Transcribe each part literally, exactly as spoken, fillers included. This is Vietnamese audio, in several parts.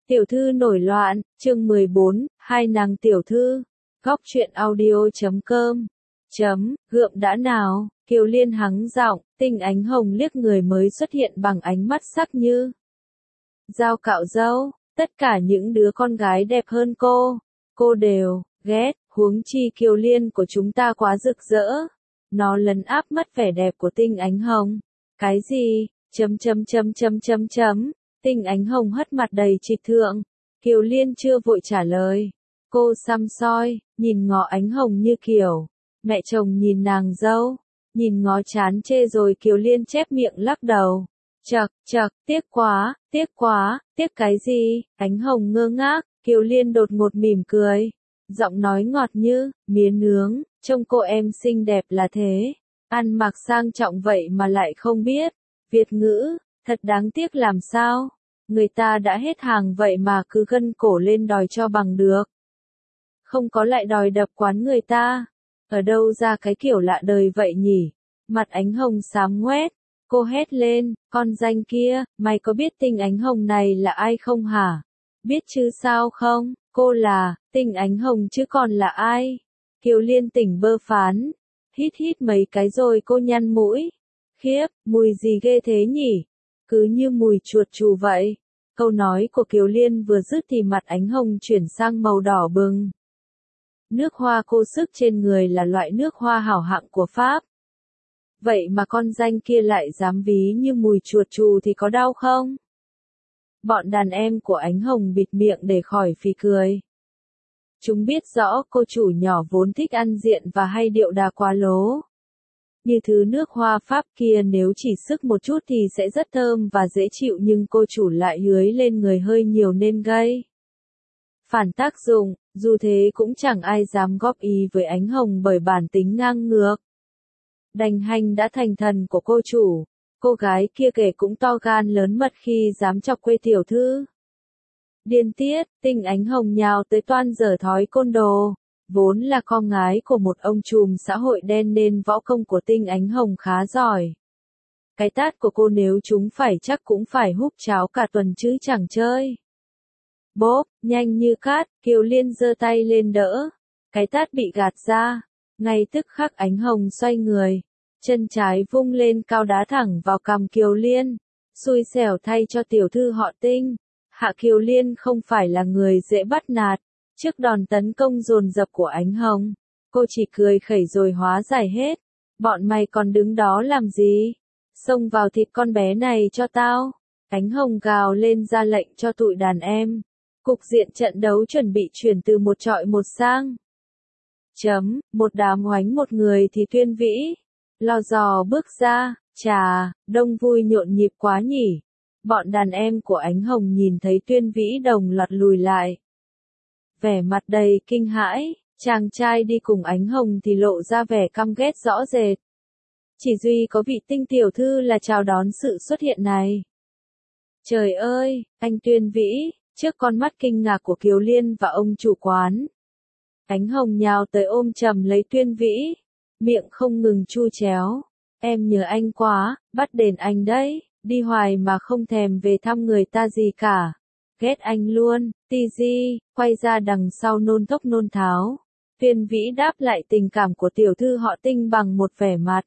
Tiểu thư nổi loạn, chương mười bốn, hai nàng tiểu thư. Góc truyện audio chấm com. Chấm, gượng đã nào, Kiều Liên hắng giọng, Tinh Ánh Hồng liếc người mới xuất hiện bằng ánh mắt sắc như dao cạo râu, tất cả những đứa con gái đẹp hơn cô, cô đều ghét, huống chi Kiều Liên của chúng ta quá rực rỡ. Nó lấn áp mất vẻ đẹp của Tinh Ánh Hồng. Cái gì? Chấm chấm chấm chấm chấm chấm. Tinh Ánh Hồng hất mặt đầy trịch thượng. Kiều Liên chưa vội trả lời. Cô săm soi, nhìn ngó Ánh Hồng như kiểu mẹ chồng nhìn nàng dâu, nhìn ngó chán chê rồi Kiều Liên chép miệng lắc đầu. Chậc, chậc, tiếc quá, tiếc quá, tiếc cái gì? Ánh Hồng ngơ ngác, Kiều Liên đột ngột mỉm cười. Giọng nói ngọt như mía nướng, trông cô em xinh đẹp là thế. Ăn mặc sang trọng vậy mà lại không biết Việt ngữ, thật đáng tiếc làm sao. Người ta đã hết hàng vậy mà cứ gân cổ lên đòi cho bằng được. Không có lại đòi đập quán người ta. Ở đâu ra cái kiểu lạ đời vậy nhỉ? Mặt Ánh Hồng xám ngoét. Cô hét lên, con danh kia, mày có biết Tinh Ánh Hồng này là ai không hả? Biết chứ sao không? Cô là Tinh Ánh Hồng chứ còn là ai? Kiều Liên tỉnh bơ phán. Hít hít mấy cái rồi cô nhăn mũi. Khiếp, mùi gì ghê thế nhỉ? Cứ như mùi chuột chù vậy. Câu nói của Kiều Liên vừa dứt thì mặt Ánh Hồng chuyển sang màu đỏ bừng. Nước hoa cô sức trên người là loại nước hoa hảo hạng của Pháp. Vậy mà con danh kia lại dám ví như mùi chuột chù thì có đau không? Bọn đàn em của Ánh Hồng bịt miệng để khỏi phì cười. Chúng biết rõ cô chủ nhỏ vốn thích ăn diện và hay điệu đà quá lố. Như thứ nước hoa Pháp kia nếu chỉ sức một chút thì sẽ rất thơm và dễ chịu nhưng cô chủ lại hưới lên người hơi nhiều nên gây phản tác dụng, dù thế cũng chẳng ai dám góp ý với Ánh Hồng bởi bản tính ngang ngược. Đành hành đã thành thần của cô chủ, cô gái kia kể cũng to gan lớn mật khi dám chọc quê tiểu thư. Điên tiết, Tinh Ánh Hồng nhào tới toan giở thói côn đồ. Vốn là con gái của một ông trùm xã hội đen nên võ công của Tinh Ánh Hồng khá giỏi. Cái tát của cô nếu chúng phải chắc cũng phải húp cháo cả tuần chứ chẳng chơi. Bốp, nhanh như cát, Kiều Liên giơ tay lên đỡ. Cái tát bị gạt ra. Ngay tức khắc Ánh Hồng xoay người. Chân trái vung lên cao đá thẳng vào cằm Kiều Liên. Xui xẻo thay cho tiểu thư họ Tinh. Hạ Kiều Liên không phải là người dễ bắt nạt. Trước đòn tấn công dồn dập của Ánh Hồng, cô chỉ cười khẩy rồi hóa giải hết. Bọn mày còn đứng đó làm gì? Xông vào thịt con bé này cho tao. Ánh Hồng gào lên ra lệnh cho tụi đàn em. Cục diện trận đấu chuẩn bị chuyển từ một trọi một sang. Chấm, một đám oánh một người thì Tuyên Vĩ. Lò dò bước ra, chà, đông vui nhộn nhịp quá nhỉ. Bọn đàn em của Ánh Hồng nhìn thấy Tuyên Vĩ đồng loạt lùi lại. Vẻ mặt đầy kinh hãi, chàng trai đi cùng Ánh Hồng thì lộ ra vẻ căm ghét rõ rệt. Chỉ duy có vị Tinh tiểu thư là chào đón sự xuất hiện này. Trời ơi, anh Tuyên Vĩ, trước con mắt kinh ngạc của Kiều Liên và ông chủ quán. Ánh Hồng nhào tới ôm chầm lấy Tuyên Vĩ, miệng không ngừng chu chéo. Em nhớ anh quá, bắt đền anh đấy, đi hoài mà không thèm về thăm người ta gì cả. Ghét anh luôn, ti di, quay ra đằng sau nôn thốc nôn tháo. Tuyên Vĩ đáp lại tình cảm của tiểu thư họ Tinh bằng một vẻ mặt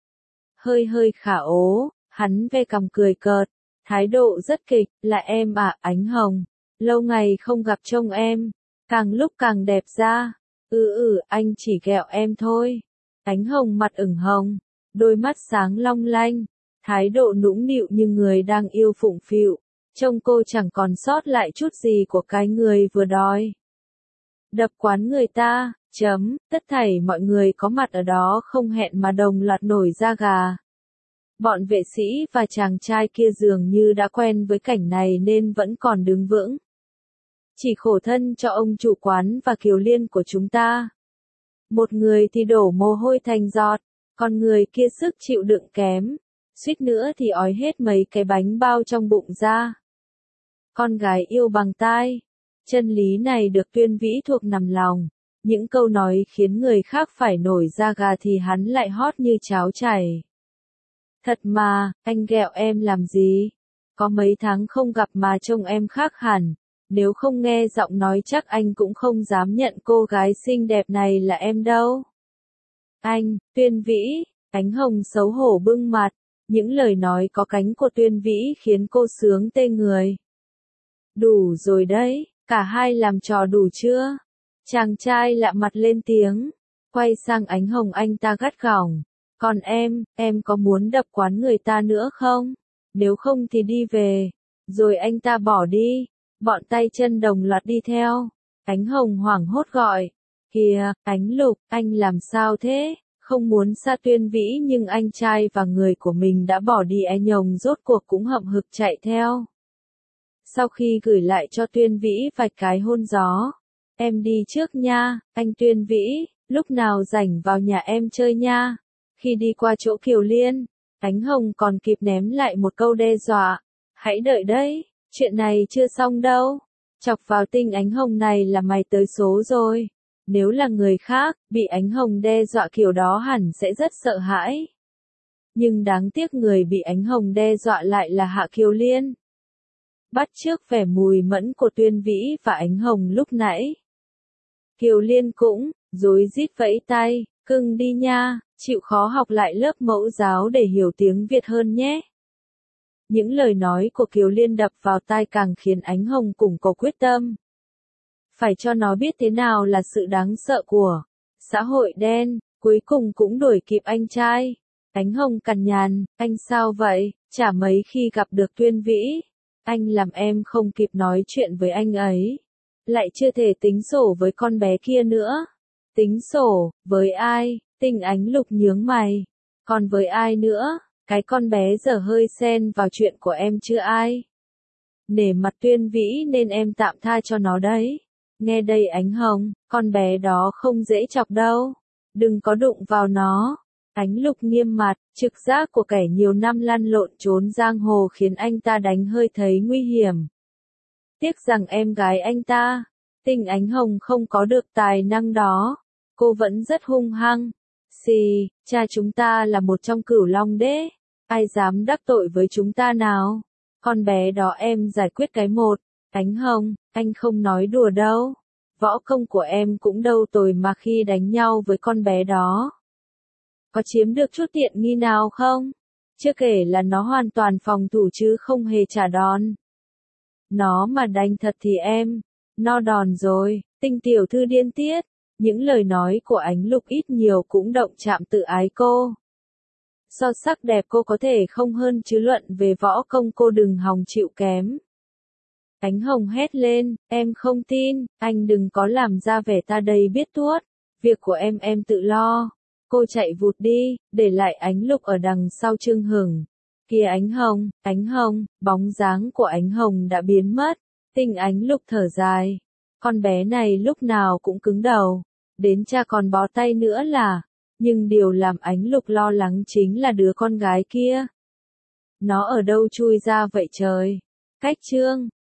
hơi hơi khả ố, hắn ve cằm cười cợt, thái độ rất kịch, là em à, Ánh Hồng, lâu ngày không gặp trông em, càng lúc càng đẹp ra, ừ ừ, anh chỉ ghẹo em thôi. Ánh Hồng mặt ửng hồng, đôi mắt sáng long lanh, thái độ nũng nịu như người đang yêu phụng phịu. Trông cô chẳng còn sót lại chút gì của cái người vừa đòi đập quán người ta, chấm, tất thảy mọi người có mặt ở đó không hẹn mà đồng loạt nổi da gà. Bọn vệ sĩ và chàng trai kia dường như đã quen với cảnh này nên vẫn còn đứng vững. Chỉ khổ thân cho ông chủ quán và Kiều Liên của chúng ta. Một người thì đổ mồ hôi thành giọt, còn người kia sức chịu đựng kém, suýt nữa thì ói hết mấy cái bánh bao trong bụng ra. Con gái yêu bằng tai. Chân lý này được Tuyên Vĩ thuộc nằm lòng. Những câu nói khiến người khác phải nổi da gà thì hắn lại hót như cháo chảy. Thật mà, anh ghẹo em làm gì? Có mấy tháng không gặp mà trông em khác hẳn. Nếu không nghe giọng nói chắc anh cũng không dám nhận cô gái xinh đẹp này là em đâu. Anh, Tuyên Vĩ, Ánh Hồng xấu hổ bưng mặt, những lời nói có cánh của Tuyên Vĩ khiến cô sướng tê người. Đủ rồi đấy, cả hai làm trò đủ chưa? Chàng trai lạ mặt lên tiếng, quay sang Ánh Hồng anh ta gắt gỏng. Còn em, em có muốn đập quán người ta nữa không? Nếu không thì đi về. Rồi anh ta bỏ đi, bọn tay chân đồng loạt đi theo. Ánh Hồng hoảng hốt gọi. Kìa, Ánh Lục, anh làm sao thế? Không muốn xa Tuyên Vĩ nhưng anh trai và người của mình đã bỏ đi. Ánh Hồng rốt cuộc cũng hậm hực chạy theo. Sau khi gửi lại cho Tuyên Vĩ vài cái hôn gió. Em đi trước nha, anh Tuyên Vĩ, lúc nào rảnh vào nhà em chơi nha. Khi đi qua chỗ Kiều Liên, Ánh Hồng còn kịp ném lại một câu đe dọa. Hãy đợi đấy, chuyện này chưa xong đâu. Chọc vào tinh Ánh Hồng này là mày tới số rồi. Nếu là người khác, bị Ánh Hồng đe dọa kiểu đó hẳn sẽ rất sợ hãi. Nhưng đáng tiếc người bị Ánh Hồng đe dọa lại là Hạ Kiều Liên. Bắt chước vẻ mùi mẫn của Tuyên Vĩ và Ánh Hồng lúc nãy. Kiều Liên cũng, rối rít vẫy tay, cưng đi nha, chịu khó học lại lớp mẫu giáo để hiểu tiếng Việt hơn nhé. Những lời nói của Kiều Liên đập vào tai càng khiến Ánh Hồng củng cố quyết tâm. Phải cho nó biết thế nào là sự đáng sợ của xã hội đen, cuối cùng cũng đuổi kịp anh trai. Ánh Hồng cằn nhằn, anh sao vậy, chả mấy khi gặp được Tuyên Vĩ. Anh làm em không kịp nói chuyện với anh ấy. Lại chưa thể tính sổ với con bé kia nữa. Tính sổ, với ai? Tinh Ánh Lục nhướng mày. Còn với ai nữa? Cái con bé giờ hơi xen vào chuyện của em chưa ai? Nể mặt Tuyên Vĩ nên em tạm tha cho nó đấy. Nghe đây Ánh Hồng, con bé đó không dễ chọc đâu. Đừng có đụng vào nó. Ánh Lục nghiêm mặt, trực giác của kẻ nhiều năm lăn lộn trốn giang hồ khiến anh ta đánh hơi thấy nguy hiểm. Tiếc rằng em gái anh ta, Tinh Ánh Hồng không có được tài năng đó. Cô vẫn rất hung hăng. Xì, cha chúng ta là một trong cửu long đế. Ai dám đắc tội với chúng ta nào? Con bé đó em giải quyết cái một. Ánh Hồng, anh không nói đùa đâu. Võ công của em cũng đâu tồi mà khi đánh nhau với con bé đó. Có chiếm được chút tiện nghi nào không? Chưa kể là nó hoàn toàn phòng thủ chứ không hề trả đòn. Nó mà đánh thật thì em, no đòn rồi. Tinh tiểu thư điên tiết. Những lời nói của Ánh Lục ít nhiều cũng động chạm tự ái cô. So sắc đẹp cô có thể không hơn chứ luận về võ công cô đừng hòng chịu kém. Ánh Hồng hét lên, em không tin, anh đừng có làm ra vẻ ta đây biết tuốt. Việc của em em tự lo. Cô chạy vụt đi, để lại Ánh Lục ở đằng sau Trương Hửng. Kìa Ánh Hồng, Ánh Hồng, bóng dáng của Ánh Hồng đã biến mất. Tinh Ánh Lục thở dài. Con bé này lúc nào cũng cứng đầu. Đến cha còn bó tay nữa là. Nhưng điều làm Ánh Lục lo lắng chính là đứa con gái kia. Nó ở đâu chui ra vậy trời? Cách chương